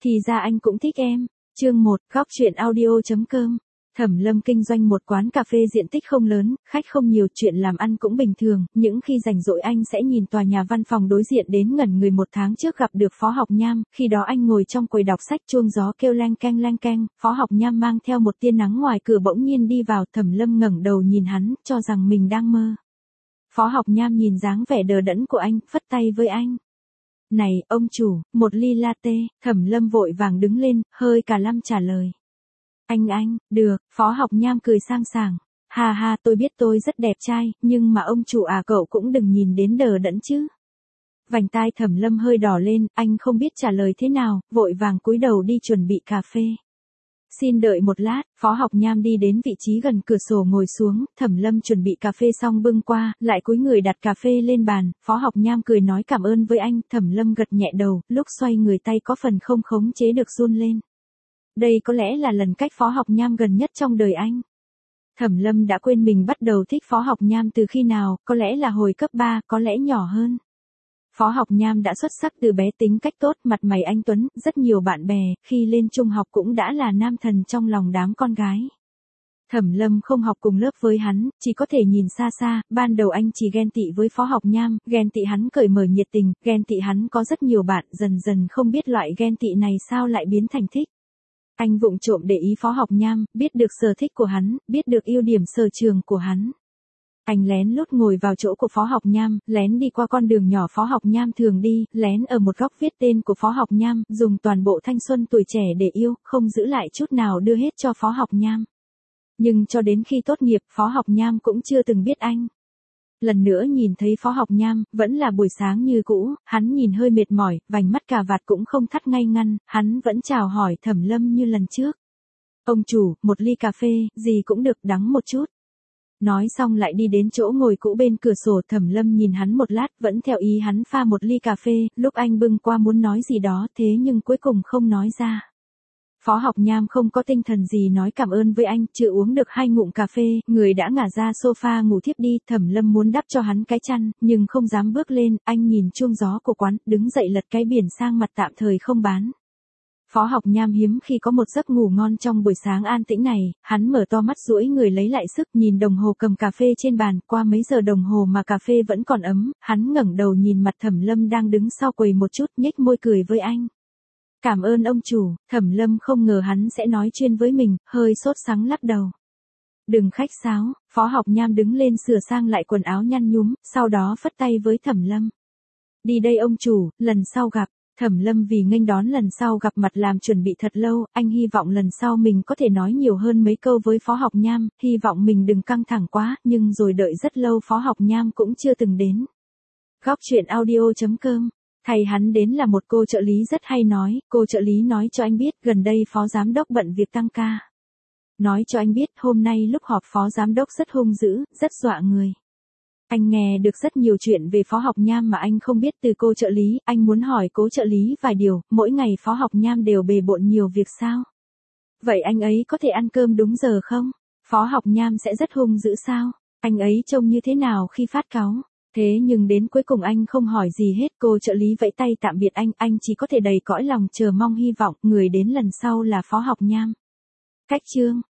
Thì ra anh cũng thích em. Chương 1, góc chuyện audio.com. Thẩm Lâm kinh doanh một quán cà phê diện tích không lớn, khách không nhiều, chuyện làm ăn cũng bình thường, những khi rảnh rỗi anh sẽ nhìn tòa nhà văn phòng đối diện đến ngẩn người. Một tháng trước gặp được Phó Học Nham, khi đó anh ngồi trong quầy đọc sách, chuông gió kêu leng keng, Phó Học Nham mang theo một tia nắng ngoài cửa bỗng nhiên đi vào. Thẩm Lâm ngẩng đầu nhìn hắn, cho rằng mình đang mơ. Phó Học Nham nhìn dáng vẻ đờ đẫn của anh, phất tay với anh. Này, ông chủ, một ly latte. Thẩm Lâm vội vàng đứng lên, hơi cả lăm trả lời. Anh, được. Phó Học Nham cười sang sảng. Ha, tôi biết tôi rất đẹp trai, nhưng mà ông chủ cậu cũng đừng nhìn đến đờ đẫn chứ. Vành tai Thẩm Lâm hơi đỏ lên, anh không biết trả lời thế nào, vội vàng cúi đầu đi chuẩn bị cà phê. Xin đợi một lát. Phó Học Nham đi đến vị trí gần cửa sổ ngồi xuống. Thẩm Lâm chuẩn bị cà phê xong bưng qua, lại cúi người đặt cà phê lên bàn. Phó Học Nham cười nói cảm ơn với anh. Thẩm Lâm gật nhẹ đầu, lúc xoay người tay có phần không khống chế được run lên. Đây có lẽ là lần cách Phó Học Nham gần nhất trong đời anh. Thẩm Lâm đã quên mình bắt đầu thích Phó Học Nham từ khi nào, có lẽ là hồi cấp 3, có lẽ nhỏ hơn. Phó Học Nham đã xuất sắc từ bé, tính cách tốt, mặt mày anh tuấn, rất nhiều bạn bè, khi lên trung học cũng đã là nam thần trong lòng đám con gái. Thẩm Lâm không học cùng lớp với hắn, chỉ có thể nhìn xa xa, ban đầu anh chỉ ghen tị với Phó Học Nham, ghen tị hắn cởi mở nhiệt tình, ghen tị hắn có rất nhiều bạn, dần dần không biết loại ghen tị này sao lại biến thành thích. Anh vụng trộm để ý Phó Học Nham, biết được sở thích của hắn, biết được ưu điểm sở trường của hắn. Anh lén lút ngồi vào chỗ của Phó Học Nham, lén đi qua con đường nhỏ Phó Học Nham thường đi, lén ở một góc viết tên của Phó Học Nham, dùng toàn bộ thanh xuân tuổi trẻ để yêu, không giữ lại chút nào đưa hết cho Phó Học Nham. Nhưng cho đến khi tốt nghiệp, Phó Học Nham cũng chưa từng biết anh. Lần nữa nhìn thấy Phó Học Nham, vẫn là buổi sáng như cũ, hắn nhìn hơi mệt mỏi, vành mắt cà vạt cũng không thắt ngay ngăn, hắn vẫn chào hỏi Thẩm Lâm như lần trước. Ông chủ, một ly cà phê, gì cũng được, đắng một chút. Nói xong lại đi đến chỗ ngồi cũ bên cửa sổ. Thẩm Lâm nhìn hắn một lát, vẫn theo ý hắn pha một ly cà phê, lúc anh bưng qua muốn nói gì đó, thế nhưng cuối cùng không nói ra. Phó Học Nham không có tinh thần gì nói cảm ơn với anh, chưa uống được 2 ngụm cà phê, người đã ngả ra sofa ngủ thiếp đi. Thẩm Lâm muốn đắp cho hắn cái chăn, nhưng không dám bước lên, anh nhìn chuông gió của quán, đứng dậy lật cái biển sang mặt tạm thời không bán. Phó Học Nham hiếm khi có một giấc ngủ ngon trong buổi sáng an tĩnh này, hắn mở to mắt duỗi người lấy lại sức, nhìn đồng hồ cầm cà phê trên bàn, qua mấy giờ đồng hồ mà cà phê vẫn còn ấm, hắn ngẩng đầu nhìn mặt Thẩm Lâm đang đứng sau quầy một chút, nhếch môi cười với anh. Cảm ơn ông chủ. Thẩm Lâm không ngờ hắn sẽ nói chuyên với mình, hơi sốt sắng lắc đầu. Đừng khách sáo. Phó Học Nham đứng lên sửa sang lại quần áo nhăn nhúm, sau đó phất tay với Thẩm Lâm. Đi đây ông chủ, lần sau gặp. Thẩm Lâm vì nghênh đón lần sau gặp mặt làm chuẩn bị thật lâu, anh hy vọng lần sau mình có thể nói nhiều hơn mấy câu với Phó Học Nham, hy vọng mình đừng căng thẳng quá, nhưng rồi đợi rất lâu Phó Học Nham cũng chưa từng đến. Góc chuyện audio.com. Thầy hắn đến là một cô trợ lý rất hay nói, cô trợ lý nói cho anh biết gần đây Phó Giám đốc bận việc tăng ca. Nói cho anh biết hôm nay lúc họp Phó Giám đốc rất hung dữ, rất dọa người. Anh nghe được rất nhiều chuyện về Phó Học Nham mà anh không biết từ cô trợ lý, anh muốn hỏi cô trợ lý vài điều, mỗi ngày Phó Học Nham đều bề bộn nhiều việc sao? Vậy anh ấy có thể ăn cơm đúng giờ không? Phó Học Nham sẽ rất hung dữ sao? Anh ấy trông như thế nào khi phát cáu? Thế nhưng đến cuối cùng anh không hỏi gì hết, cô trợ lý vẫy tay tạm biệt anh chỉ có thể đầy cõi lòng chờ mong hy vọng người đến lần sau là Phó Học Nham. Cách chương